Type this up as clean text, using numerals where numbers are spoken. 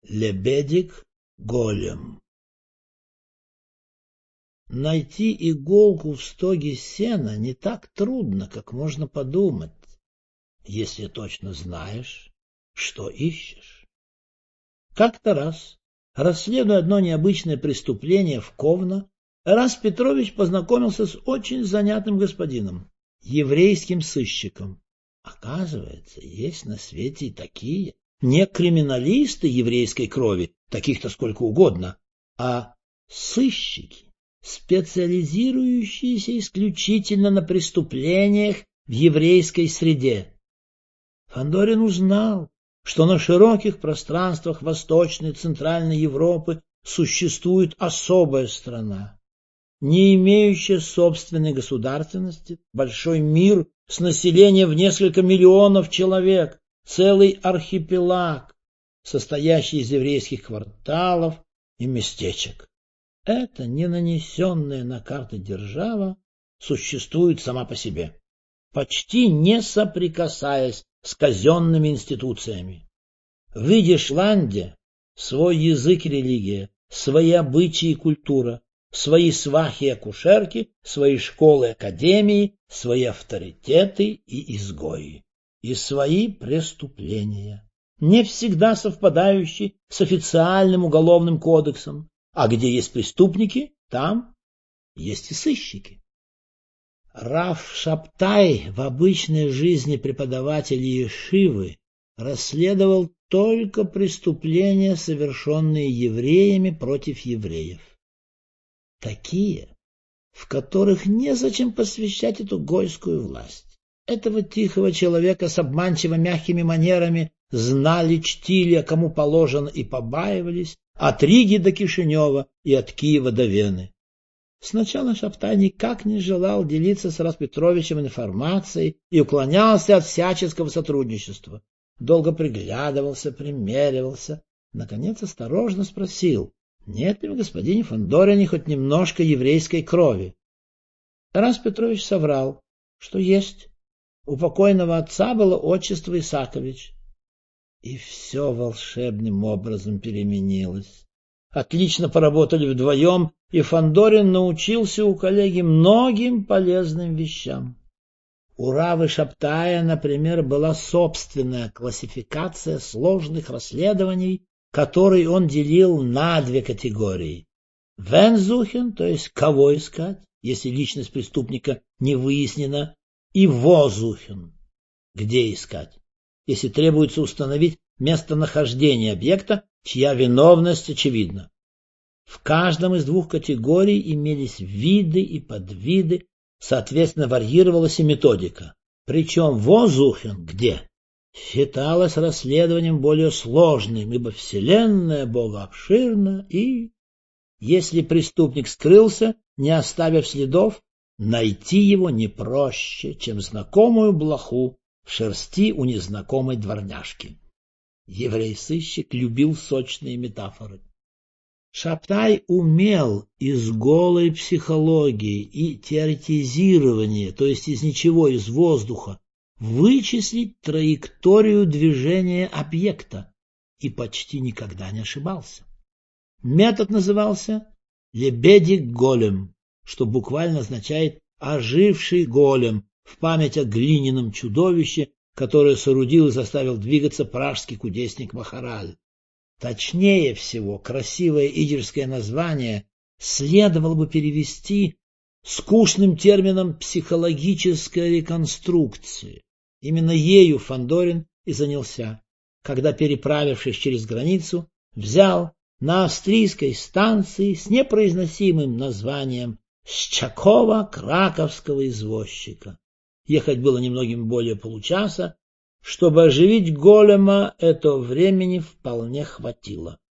Лебедик-голем. Найти иголку в стоге сена не так трудно, как можно подумать, если точно знаешь, что ищешь. Как-то раз, расследуя одно необычное преступление в Ковно, Тарас Петрович познакомился с очень занятным господином, еврейским сыщиком. Оказывается, есть на свете и такие, не криминалисты еврейской крови, таких-то сколько угодно, а сыщики, специализирующиеся исключительно на преступлениях в еврейской среде. Фандорин узнал, что на широких пространствах Восточной и Центральной Европы существует особая страна, не имеющая собственной государственности, большой мир с населением в несколько миллионов человек, целый архипелаг, состоящий из еврейских кварталов и местечек. Эта не нанесенная на карты держава существует сама по себе, почти не соприкасаясь с казенными институциями. В Идишланде свой язык и религия, свои обычаи и культура, свои свахи и акушерки, свои школы и академии, свои авторитеты и изгои, и свои преступления, не всегда совпадающие с официальным уголовным кодексом, а где есть преступники, там есть и сыщики. Рав Шабтай, в обычной жизни преподаватель ешивы, расследовал только преступления, совершенные евреями против евреев. Такие, в которых незачем посвящать эту гойскую власть. Этого тихого человека с обманчиво мягкими манерами знали, чтили, а кому положено и побаивались, от Риги до Кишинева и от Киева до Вены. Сначала Шабтай никак не желал делиться с Распетровичем информацией и уклонялся от всяческого сотрудничества. Долго приглядывался, примеривался, наконец осторожно спросил: нет ли в господине Фандорине хоть немножко еврейской крови? Тарас Петрович соврал, что есть. У покойного отца было отчество Исакович. И все волшебным образом переменилось. Отлично поработали вдвоем, и Фандорин научился у коллеги многим полезным вещам. У Равы Шабтая, например, была собственная классификация сложных расследований, которые он делил на две категории. Вензухен, то есть кого искать, если личность преступника не выяснена, и возухен, где искать, если требуется установить местонахождение объекта, чья виновность очевидна. В каждом из двух категорий имелись виды и подвиды, соответственно, варьировалась и методика. Причем возухен где считалось расследованием более сложным, ибо вселенная Бога обширна, и, если преступник скрылся, не оставив следов, найти его не проще, чем знакомую блоху в шерсти у незнакомой дворняжки. Еврей-сыщик любил сочные метафоры. Шабтай умел из голой психологии и теоретизирования, то есть из ничего, из воздуха, вычислить траекторию движения объекта и почти никогда не ошибался. Метод назывался «лебедик-голем», что буквально означает «оживший голем», в память о глиняном чудовище, которое соорудил и заставил двигаться пражский кудесник Махараль. Точнее всего, красивое идишское название следовало бы перевести скучным термином «психологическая реконструкция». Именно ею Фандорин и занялся, когда, переправившись через границу, взял на австрийской станции с непроизносимым названием Счакова-краковского извозчика. Ехать было немногим более получаса. Чтобы оживить голема, этого времени вполне хватило.